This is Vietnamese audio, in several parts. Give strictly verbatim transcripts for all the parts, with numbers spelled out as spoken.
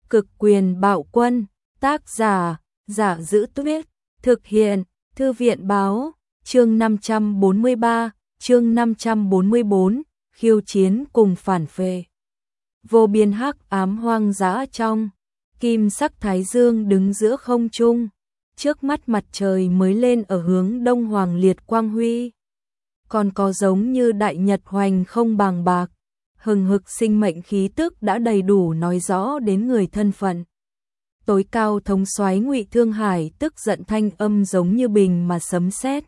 Cực quyền bạo quân, tác giả, Giả Giữ Tuyết, thực hiện, Thư viện báo, chương năm trăm bốn mươi ba, chương năm trăm bốn mươi bốn, khiêu chiến cùng phản phệ. Vô biên hắc ám hoang dã trong, kim sắc thái dương đứng giữa không trung, trước mắt mặt trời mới lên ở hướng đông hoàng liệt quang huy. Còn có giống như đại nhật hoành không bàng bạc, hừng hực sinh mệnh khí tức đã đầy đủ nói rõ đến người thân phận. Tối cao thống soái Ngụy Thương Hải tức giận thanh âm giống như bình mà sấm sét,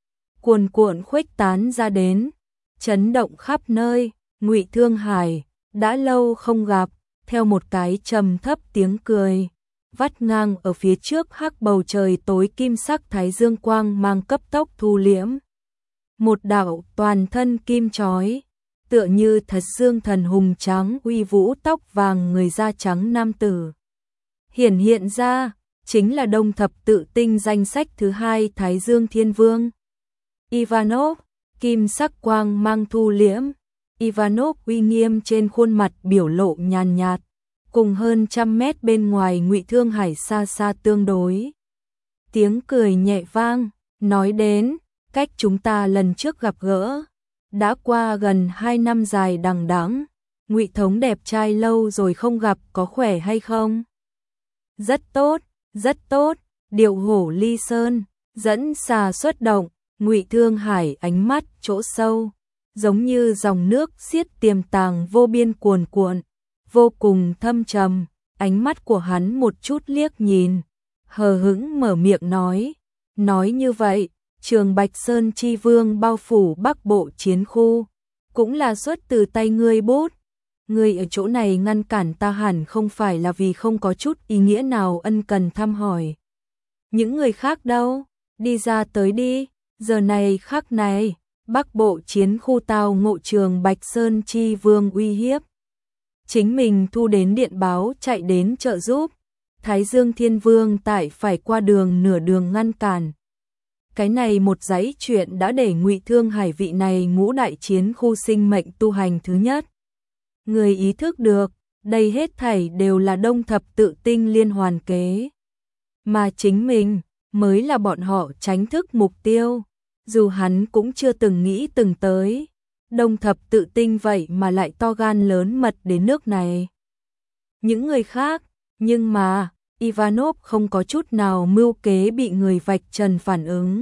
cuồn cuộn khuếch tán ra đến, chấn động khắp nơi. Ngụy Thương Hải, đã lâu không gặp, theo một cái trầm thấp tiếng cười, vắt ngang ở phía trước hắc bầu trời tối kim sắc thái dương quang mang cấp tốc thu liễm. Một đạo toàn thân kim chói, tựa như thật dương thần hùng trắng uy vũ tóc vàng người da trắng nam tử. Hiển hiện ra, chính là đông thập tự tinh danh sách thứ hai Thái Dương Thiên Vương. Ivanov, kim sắc quang mang thu liễm, Ivanov uy nghiêm trên khuôn mặt biểu lộ nhàn nhạt, cùng hơn trăm mét bên ngoài Ngụy Thương Hải xa xa tương đối. Tiếng cười nhẹ vang, nói đến, cách chúng ta lần trước gặp gỡ, đã qua gần hai năm dài đằng đẵng. Ngụy thống đẹp trai lâu rồi không gặp, có khỏe hay không? Rất tốt, rất tốt, điệu hổ ly sơn, dẫn xà xuất động. Ngụy Thương Hải ánh mắt chỗ sâu, giống như dòng nước xiết tiềm tàng vô biên cuồn cuộn, vô cùng thâm trầm. Ánh mắt của hắn một chút liếc nhìn, hờ hững mở miệng nói, nói như vậy, Trường Bạch Sơn chi vương bao phủ Bắc Bộ chiến khu, cũng là xuất từ tay ngươi bút. Ngươi ở chỗ này ngăn cản ta hẳn không phải là vì không có chút ý nghĩa nào ân cần thăm hỏi. Những người khác đâu? Đi ra tới đi, giờ này khắc này, Bắc Bộ chiến khu tao ngộ Trường Bạch Sơn chi vương uy hiếp. Chính mình thu đến điện báo chạy đến trợ giúp, Thái Dương Thiên Vương tại phải qua đường nửa đường ngăn cản. Cái này một dãy chuyện đã để Ngụy Thương Hải vị này ngũ đại chiến khu sinh mệnh tu hành thứ nhất. Người ý thức được, đây hết thảy đều là đông thập tự tinh liên hoàn kế. Mà chính mình, mới là bọn họ tránh thức mục tiêu. Dù hắn cũng chưa từng nghĩ từng tới, đông thập tự tinh vậy mà lại to gan lớn mật đến nước này. Những người khác, nhưng mà, Ivanov không có chút nào mưu kế bị người vạch trần phản ứng.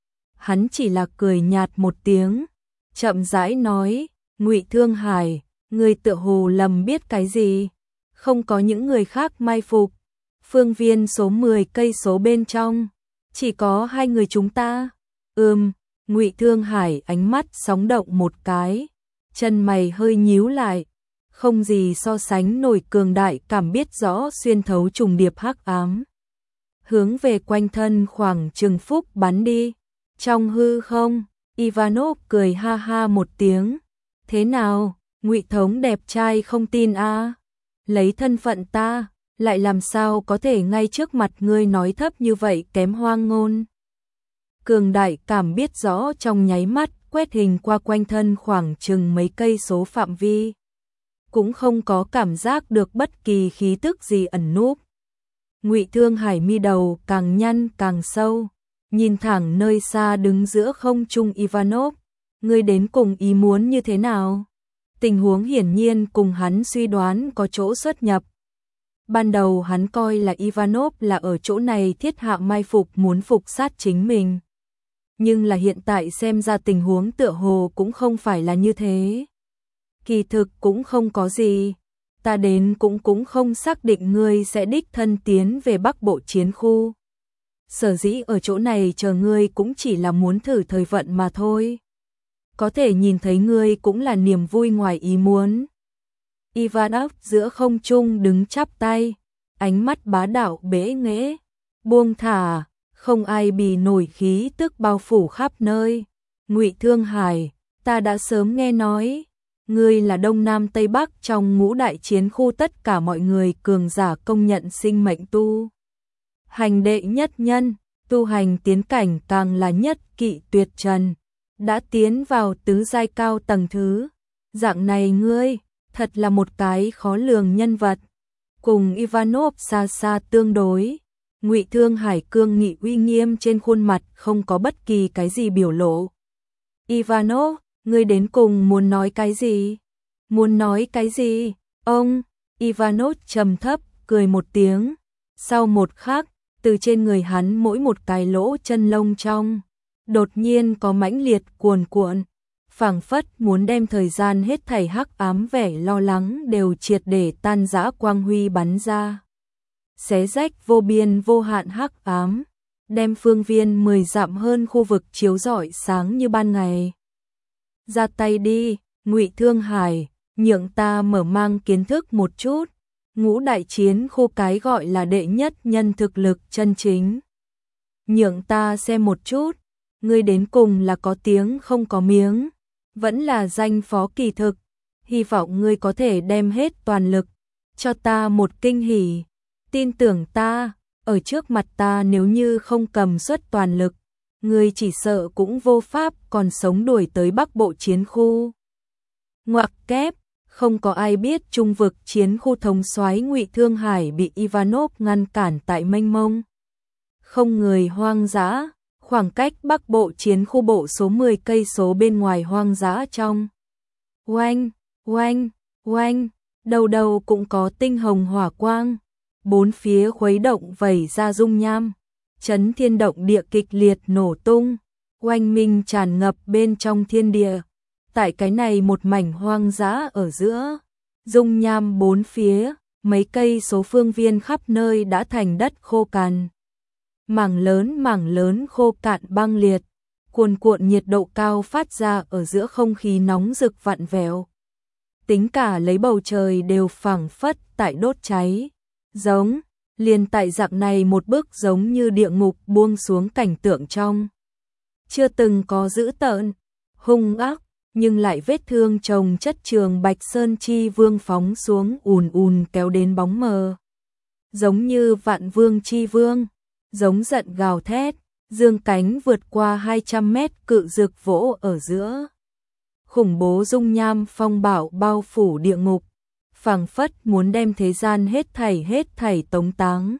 Hắn chỉ là cười nhạt một tiếng, chậm rãi nói, Ngụy Thương Hải, người tựa hồ lầm biết cái gì, không có những người khác mai phục. Phương viên số mười cây số bên trong, chỉ có hai người chúng ta. Ừm, Ngụy Thương Hải ánh mắt sóng động một cái, chân mày hơi nhíu lại, không gì so sánh nổi cường đại cảm biết rõ xuyên thấu trùng điệp hắc ám. Hướng về quanh thân khoảng chừng phúc bắn đi. Trong hư không, Ivanov cười ha ha một tiếng. Thế nào, Ngụy thống đẹp trai không tin a? À? Lấy thân phận ta, lại làm sao có thể ngay trước mặt ngươi nói thấp như vậy kém hoang ngôn. Cường đại cảm biết rõ trong nháy mắt quét hình qua quanh thân khoảng chừng mấy cây số phạm vi. Cũng không có cảm giác được bất kỳ khí tức gì ẩn núp. Ngụy Thương Hải mi đầu càng nhăn càng sâu, nhìn thẳng nơi xa đứng giữa không trung Ivanov. Ngươi đến cùng ý muốn như thế nào? Tình huống hiển nhiên cùng hắn suy đoán có chỗ xuất nhập. Ban đầu hắn coi là Ivanov là ở chỗ này thiết hạ mai phục muốn phục sát chính mình. Nhưng là hiện tại xem ra tình huống tựa hồ cũng không phải là như thế. Kỳ thực cũng không có gì. Ta đến cũng cũng không xác định ngươi sẽ đích thân tiến về Bắc Bộ chiến khu. Sở dĩ ở chỗ này chờ ngươi cũng chỉ là muốn thử thời vận mà thôi. Có thể nhìn thấy ngươi cũng là niềm vui ngoài ý muốn. Ivanov giữa không trung đứng chắp tay, ánh mắt bá đạo bẽ nghễ, buông thả, không ai bì nổi khí tức bao phủ khắp nơi. Ngụy Thương Hải, ta đã sớm nghe nói, ngươi là Đông Nam Tây Bắc trong ngũ đại chiến khu tất cả mọi người cường giả công nhận sinh mệnh tu hành đệ nhất nhân, tu hành tiến cảnh càng là nhất kỵ tuyệt trần, đã tiến vào tứ giai cao tầng thứ. Dạng này ngươi, thật là một cái khó lường nhân vật. cùng Ivanov xa xa tương đối. Ngụy Thương Hải cương nghị uy nghiêm trên khuôn mặt không có bất kỳ cái gì biểu lộ. Ivanov, ngươi đến cùng muốn nói cái gì? Muốn nói cái gì? Ông, Ivanov trầm thấp, cười một tiếng. Sau một khắc, từ trên người hắn mỗi một cái lỗ chân lông trong, đột nhiên có mãnh liệt cuồn cuộn, phảng phất muốn đem thời gian hết thảy hắc ám vẻ lo lắng đều triệt để tan rã quang huy bắn ra. Xé rách vô biên vô hạn hắc ám, đem phương viên mười dặm hơn khu vực chiếu rọi sáng như ban ngày. Ra tay đi, Ngụy Thương Hải, nhượng ta mở mang kiến thức một chút. Ngũ đại chiến khu cái gọi là đệ nhất nhân thực lực chân chính. Nhượng ta xem một chút, ngươi đến cùng là có tiếng không có miếng, vẫn là danh phó kỳ thực, hy vọng ngươi có thể đem hết toàn lực, cho ta một kinh hỉ. Tin tưởng ta, ở trước mặt ta nếu như không cầm suất toàn lực, ngươi chỉ sợ cũng vô pháp còn sống đuổi tới Bắc Bộ chiến khu. Ngoặc kép, không có ai biết trung vực chiến khu thống soái Ngụy Thương Hải bị Ivanov ngăn cản tại mênh mông. Không người hoang dã, khoảng cách Bắc Bộ chiến khu bộ số mười cây số bên ngoài hoang dã trong. Oanh, oanh, oanh, đầu đầu cũng có tinh hồng hỏa quang, bốn phía khuấy động vẩy ra dung nham, chấn thiên động địa kịch liệt nổ tung, oanh minh tràn ngập bên trong thiên địa. Tại cái này một mảnh hoang dã ở giữa, dung nham bốn phía, mấy cây số phương viên khắp nơi đã thành đất khô cằn. Mảng lớn mảng lớn khô cạn băng liệt, cuồn cuộn nhiệt độ cao phát ra ở giữa không khí nóng rực vặn vẹo. Tính cả lấy bầu trời đều phảng phất tại đốt cháy, giống, liền tại dạng này một bước giống như địa ngục buông xuống cảnh tượng trong. Chưa từng có dữ tợn, hung ác, nhưng lại vết thương chồng chất trường Bạch Sơn Chi Vương phóng xuống ùn ùn kéo đến bóng mờ. Giống như Vạn Vương Chi Vương, giống giận gào thét, dương cánh vượt qua hai trăm mét cự dược vỗ ở giữa. Khủng bố dung nham phong bạo bao phủ địa ngục, phảng phất muốn đem thế gian hết thảy hết thảy tống táng.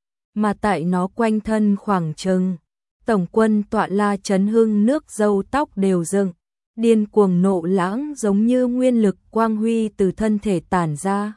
Mà tại nó quanh thân khoảng chừng, tổng quân tọa la chấn hưng nước râu tóc đều dựng. Điên cuồng nộ lãng giống như nguyên lực quang huy từ thân thể tản ra.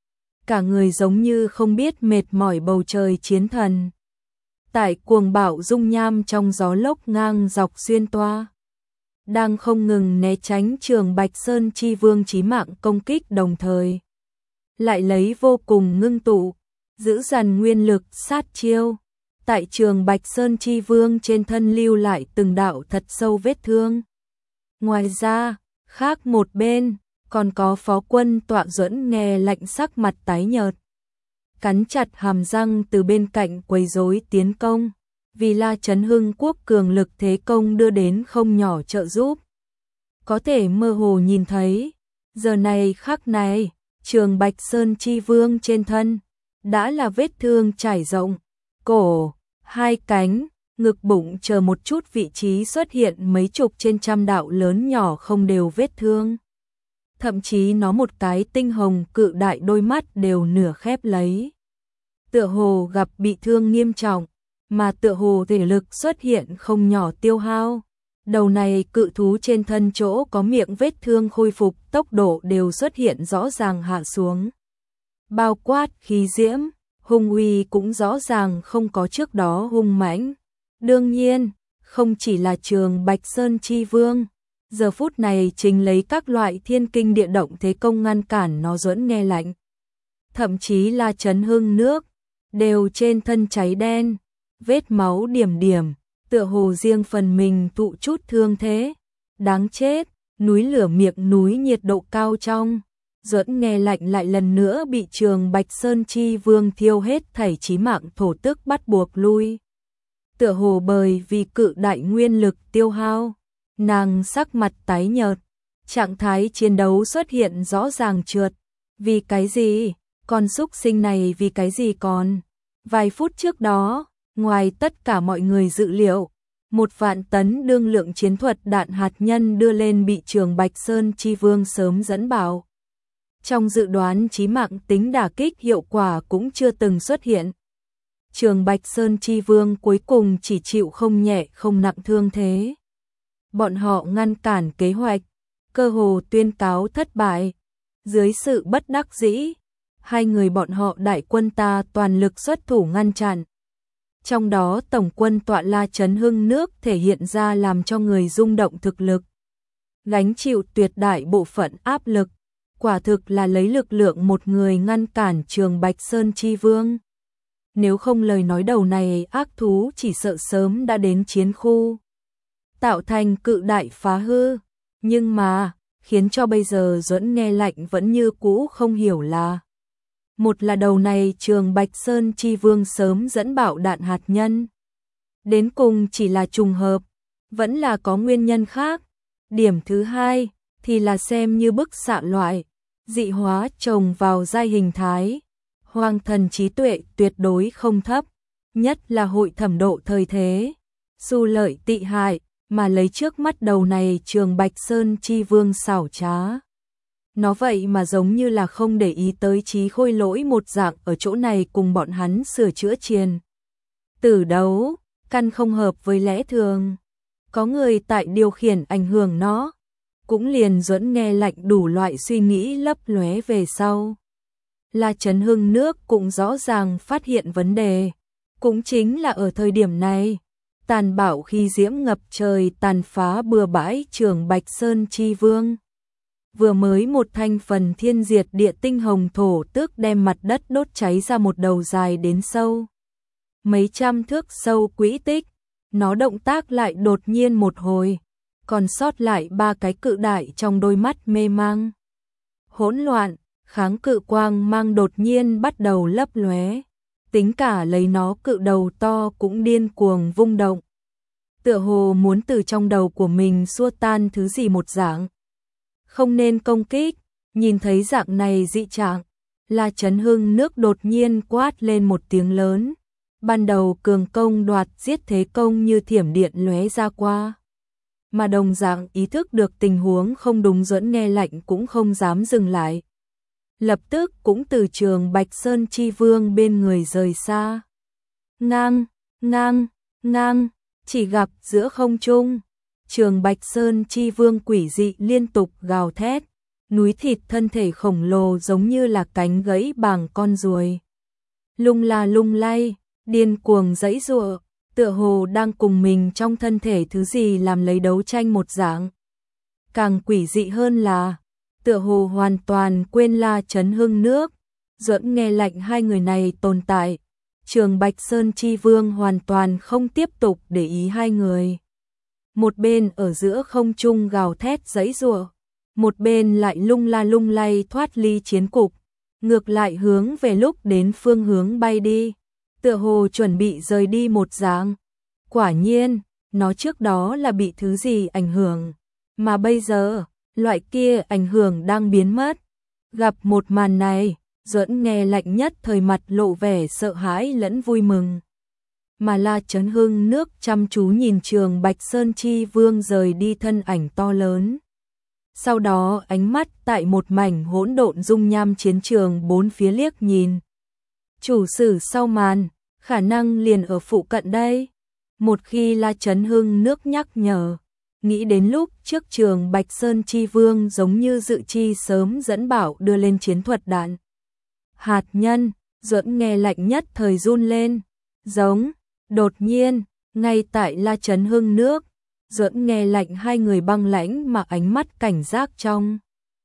Cả người giống như không biết mệt mỏi bầu trời chiến thần. Tại cuồng bạo dung nham trong gió lốc ngang dọc xuyên toa. Đang không ngừng né tránh trường Bạch Sơn Chi Vương chí mạng công kích đồng thời. Lại lấy vô cùng ngưng tụ, giữ dằn nguyên lực sát chiêu. Tại trường Bạch Sơn Chi Vương trên thân lưu lại từng đạo thật sâu vết thương. Ngoài ra, khác một bên, còn có phó quân Tọa Duẫn nghe lạnh sắc mặt tái nhợt. Cắn chặt hàm răng từ bên cạnh quấy rối tiến công, vì La Chấn Hưng quốc cường lực thế công đưa đến không nhỏ trợ giúp. Có thể mơ hồ nhìn thấy, giờ này khắc này, trường Bạch Sơn Chi Vương trên thân, đã là vết thương trải rộng, cổ, hai cánh, ngực bụng chờ một chút vị trí xuất hiện mấy chục trên trăm đạo lớn nhỏ không đều vết thương. Thậm chí nó một cái tinh hồng cự đại đôi mắt đều nửa khép lấy. Tựa hồ gặp bị thương nghiêm trọng, mà tựa hồ thể lực xuất hiện không nhỏ tiêu hao. Đầu này cự thú trên thân chỗ có miệng vết thương khôi phục tốc độ đều xuất hiện rõ ràng hạ xuống. Bao quát khí diễm, hung uy cũng rõ ràng không có trước đó hung mãnh. Đương nhiên, không chỉ là trường Bạch Sơn Chi Vương, giờ phút này chính lấy các loại thiên kinh địa động thế công ngăn cản nó Duẫn nghe lạnh. Thậm chí là Chấn Hưng nước, đều trên thân cháy đen, vết máu điểm điểm, tựa hồ riêng phần mình tụ chút thương thế. Đáng chết, núi lửa miệng núi nhiệt độ cao trong, Duẫn nghe lạnh lại lần nữa bị trường Bạch Sơn Chi Vương thiêu hết thảy chí mạng thổ tức bắt buộc lui. Tựa hồ bởi vì cự đại nguyên lực tiêu hao, nàng sắc mặt tái nhợt, trạng thái chiến đấu xuất hiện rõ ràng trượt. Vì cái gì? Con súc sinh này vì cái gì còn? Vài phút trước đó, ngoài tất cả mọi người dự liệu, một vạn tấn đương lượng chiến thuật đạn hạt nhân đưa lên bị trường Bạch Sơn Chi Vương sớm dẫn bảo. Trong dự đoán chí mạng tính đả kích hiệu quả cũng chưa từng xuất hiện. Trường Bạch Sơn Chi Vương cuối cùng chỉ chịu không nhẹ không nặng thương thế. Bọn họ ngăn cản kế hoạch, cơ hồ tuyên cáo thất bại. Dưới sự bất đắc dĩ, hai người bọn họ đại quân ta toàn lực xuất thủ ngăn chặn. Trong đó tổng quân tọa La Chấn Hưng nước thể hiện ra làm cho người rung động thực lực. Gánh chịu tuyệt đại bộ phận áp lực, quả thực là lấy lực lượng một người ngăn cản Trường Bạch Sơn Chi Vương. Nếu không lời nói đầu này ác thú chỉ sợ sớm đã đến chiến khu, tạo thành cự đại phá hư. Nhưng mà, khiến cho bây giờ Duẫn nghe lạnh vẫn như cũ không hiểu là. Một là đầu này Trường Bạch Sơn Chi Vương sớm dẫn bạo đạn hạt nhân. Đến cùng chỉ là trùng hợp, vẫn là có nguyên nhân khác. Điểm thứ hai, thì là xem như bức xạ loại, dị hóa trồng vào giai hình thái. Hoàng thần trí tuệ tuyệt đối không thấp, nhất là hội thẩm độ thời thế. Xu lợi tị hại, mà lấy trước mắt đầu này Trường Bạch Sơn Chi Vương xảo trá. Nó vậy mà giống như là không để ý tới Chí Khôi Lỗi một dạng ở chỗ này cùng bọn hắn sửa chữa triền. Tử đấu, căn không hợp với lẽ thường. Có người tại điều khiển ảnh hưởng nó. Cũng liền Duẫn nghe lạnh đủ loại suy nghĩ lấp lóe về sau. La Chấn Hưng nước cũng rõ ràng phát hiện vấn đề. Cũng chính là ở thời điểm này, tàn bạo khi diễm ngập trời tàn phá bừa bãi Trường Bạch Sơn Chi Vương. Vừa mới một thanh phần thiên diệt địa tinh hồng thổ tước đem mặt đất đốt cháy ra một đầu dài đến sâu. Mấy trăm thước sâu quỹ tích, nó động tác lại đột nhiên một hồi, còn sót lại ba cái cự đại trong đôi mắt mê mang. Hỗn loạn, kháng cự quang mang đột nhiên bắt đầu lấp lóe, tính cả lấy nó cự đầu to cũng điên cuồng vung động. Tựa hồ muốn từ trong đầu của mình xua tan thứ gì một dạng. Không nên công kích, nhìn thấy dạng này dị trạng, La Chấn Hưng nước đột nhiên quát lên một tiếng lớn. Ban đầu cường công đoạt giết thế công như thiểm điện lóe ra qua. Mà đồng dạng ý thức được tình huống không đúng Duẫn nghe lạnh cũng không dám dừng lại. Lập tức cũng từ Trường Bạch Sơn Chi Vương bên người rời xa. Ngang, ngang, ngang, chỉ gặp giữa không trung. Trường Bạch Sơn Chi Vương quỷ dị liên tục gào thét, núi thịt thân thể khổng lồ giống như là cánh gãy bằng con ruồi. Lung la lung lay, điên cuồng giãy giụa, tựa hồ đang cùng mình trong thân thể thứ gì làm lấy đấu tranh một dạng. Càng quỷ dị hơn là, tựa hồ hoàn toàn quên La Chấn Hưng nước, Duẫn nghe lạnh hai người này tồn tại. Trường Bạch Sơn Chi Vương hoàn toàn không tiếp tục để ý hai người. Một bên ở giữa không trung gào thét giãy giụa, một bên lại lung la lung lay thoát ly chiến cục, ngược lại hướng về lúc đến phương hướng bay đi, tựa hồ chuẩn bị rời đi một dạng. Quả nhiên, nó trước đó là bị thứ gì ảnh hưởng, mà bây giờ, loại kia ảnh hưởng đang biến mất. Gặp một màn này, Duẫn nghe lạnh nhất thời mặt lộ vẻ sợ hãi lẫn vui mừng. Mà La Chấn Hưng nước chăm chú nhìn Trường Bạch Sơn Chi Vương rời đi thân ảnh to lớn. Sau đó ánh mắt tại một mảnh hỗn độn dung nham chiến trường bốn phía liếc nhìn. Chủ sử sau màn, khả năng liền ở phụ cận đây. Một khi La Chấn Hưng nước nhắc nhở, nghĩ đến lúc trước Trường Bạch Sơn Chi Vương giống như dự chi sớm dẫn bảo đưa lên chiến thuật đạn hạt nhân, Duẫn nghe lạnh nhất thời run lên, giống. Đột nhiên, ngay tại La Chấn Hưng nước, Duẫn nghe lạnh hai người băng lãnh mà ánh mắt cảnh giác trong.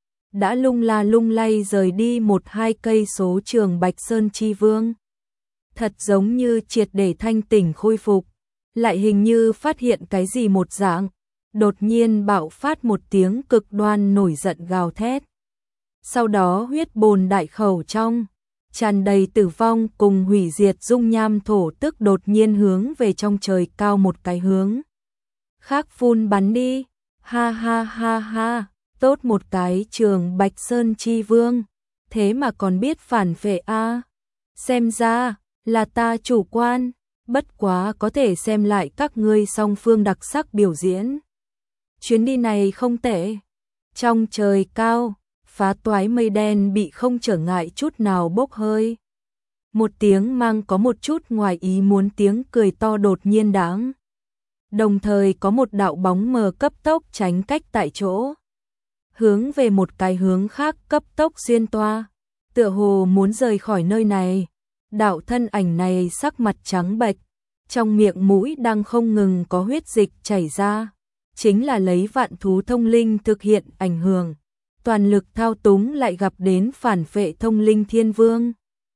Đã lung la lung lay rời đi một hai cây số Trường Bạch Sơn Chi Vương. Thật giống như triệt để thanh tỉnh khôi phục, lại hình như phát hiện cái gì một dạng, đột nhiên bạo phát một tiếng cực đoan nổi giận gào thét. Sau đó huyết bồn đại khẩu trong, tràn đầy tử vong cùng hủy diệt dung nham thổ tức đột nhiên hướng về trong trời cao một cái hướng khác phun bắn đi. Ha ha ha ha, tốt một cái Trường Bạch Sơn Chi Vương, thế mà còn biết phản phệ a. Xem ra là ta chủ quan, bất quá có thể xem lại các ngươi song phương đặc sắc biểu diễn. Chuyến đi này không tệ. Trong trời cao, phá toái mây đen bị không trở ngại chút nào bốc hơi. Một tiếng mang có một chút ngoài ý muốn tiếng cười to đột nhiên đáng. Đồng thời có một đạo bóng mờ cấp tốc tránh cách tại chỗ. Hướng về một cái hướng khác cấp tốc xuyên toa. Tựa hồ muốn rời khỏi nơi này. Đạo thân ảnh này sắc mặt trắng bệch. Trong miệng mũi đang không ngừng có huyết dịch chảy ra. Chính là lấy vạn thú thông linh thực hiện ảnh hưởng. Toàn lực thao túng lại gặp đến phản phệ thông linh thiên vương.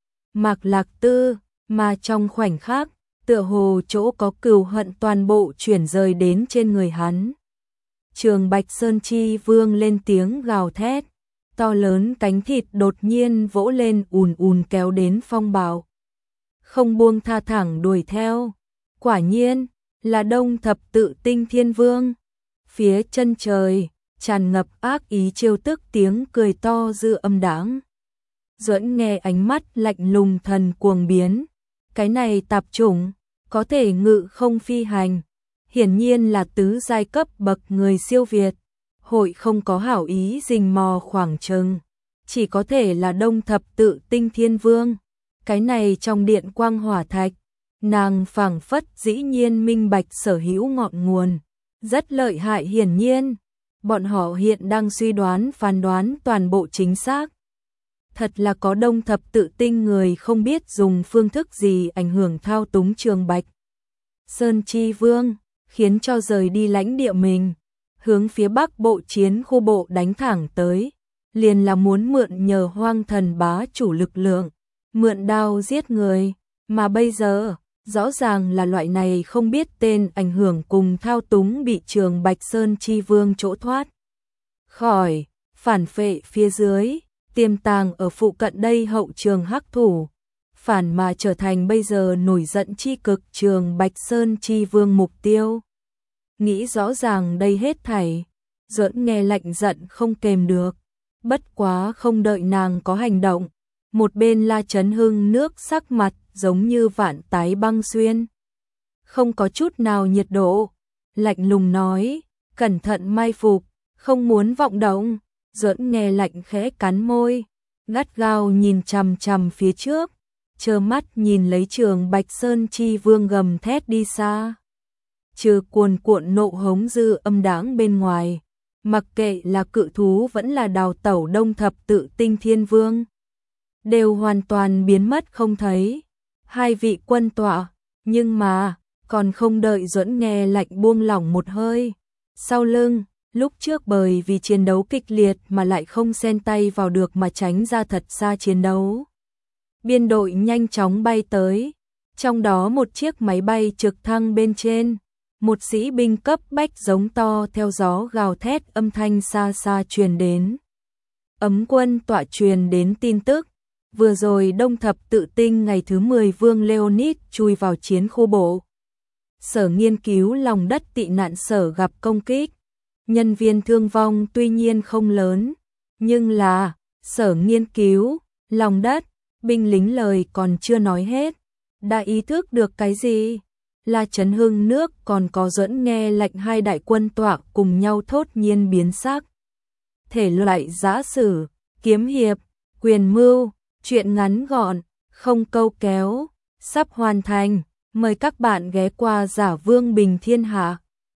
Mạc Lạc Tư, mà trong khoảnh khắc, tựa hồ chỗ có cừu hận toàn bộ chuyển rời đến trên người hắn. Trường Bạch Sơn Chi Vương lên tiếng gào thét, to lớn cánh thịt đột nhiên vỗ lên ùn ùn kéo đến phong bạo. Không buông tha thẳng đuổi theo, quả nhiên là Đông Thập Tự Tinh Thiên Vương. Phía chân trời, tràn ngập ác ý trêu tức tiếng cười to dư âm đáng. Duẫn nghe ánh mắt lạnh lùng thần cuồng biến, cái này tạp chủng, có thể ngự không phi hành, hiển nhiên là tứ giai cấp bậc người siêu việt, hội không có hảo ý rình mò khoảng chừng, chỉ có thể là Đông Thập Tự Tinh Thiên Vương, cái này trong điện quang hỏa thạch, nàng phảng phất dĩ nhiên minh bạch sở hữu ngọn nguồn, rất lợi hại hiển nhiên, bọn họ hiện đang suy đoán phán đoán toàn bộ chính xác. Thật là có Đông Thập Tự Tinh người không biết dùng phương thức gì ảnh hưởng thao túng Trường Bạch Sơn Chi Vương, khiến cho rời đi lãnh địa mình, hướng phía Bắc Bộ chiến khu bộ đánh thẳng tới, liền là muốn mượn nhờ Hoang Thần bá chủ lực lượng, mượn đao giết người, mà bây giờ, rõ ràng là loại này không biết tên ảnh hưởng cùng thao túng bị Trường Bạch Sơn Chi Vương chỗ thoát khỏi, phản phệ phía dưới. Tiềm tàng ở phụ cận đây hậu trường hắc thủ, phản mà trở thành bây giờ nổi giận chi cực Trường Bạch Sơn Chi Vương mục tiêu. Nghĩ rõ ràng đây hết thảy, Duẫn nghe lạnh giận không kềm được, bất quá không đợi nàng có hành động, một bên La Chấn Hưng nước sắc mặt giống như vạn tái băng xuyên. Không có chút nào nhiệt độ, lạnh lùng nói, cẩn thận mai phục, không muốn vọng động. Duẫn nghe lạnh khẽ cắn môi, gắt gao nhìn chằm chằm phía trước, trơ mắt nhìn lấy Trường Bạch Sơn Chi Vương gầm thét đi xa. Trừ cuồn cuộn nộ hống dư âm đáng bên ngoài, mặc kệ là cự thú vẫn là đào tẩu Đông Thập Tự Tinh Thiên Vương, đều hoàn toàn biến mất không thấy. Hai vị quân tọa, nhưng mà, còn không đợi Duẫn nghe lạnh buông lỏng một hơi. Sau lưng, lúc trước bởi vì chiến đấu kịch liệt mà lại không xen tay vào được mà tránh ra thật xa chiến đấu. Biên đội nhanh chóng bay tới, trong đó một chiếc máy bay trực thăng bên trên, một sĩ binh cấp bách giống to theo gió gào thét âm thanh xa xa truyền đến. Ấm quân tọa truyền đến tin tức, vừa rồi Đông Thập Tự Tinh ngày thứ mười Vương Leonid chui vào chiến khu bộ. Sở nghiên cứu lòng đất tị nạn sở gặp công kích. Nhân viên thương vong tuy nhiên không lớn, nhưng là, sở nghiên cứu, lòng đất, binh lính lời còn chưa nói hết. Đã ý thức được cái gì? La Chấn Hưng nước còn có Duẫn nghe lệnh hai đại quân tọa cùng nhau thốt nhiên biến sắc. Thể loại giã sử, kiếm hiệp, quyền mưu, truyện ngắn gọn, không câu kéo, sắp hoàn thành. Mời các bạn ghé qua Giả Vương Bình Thiên Hạ.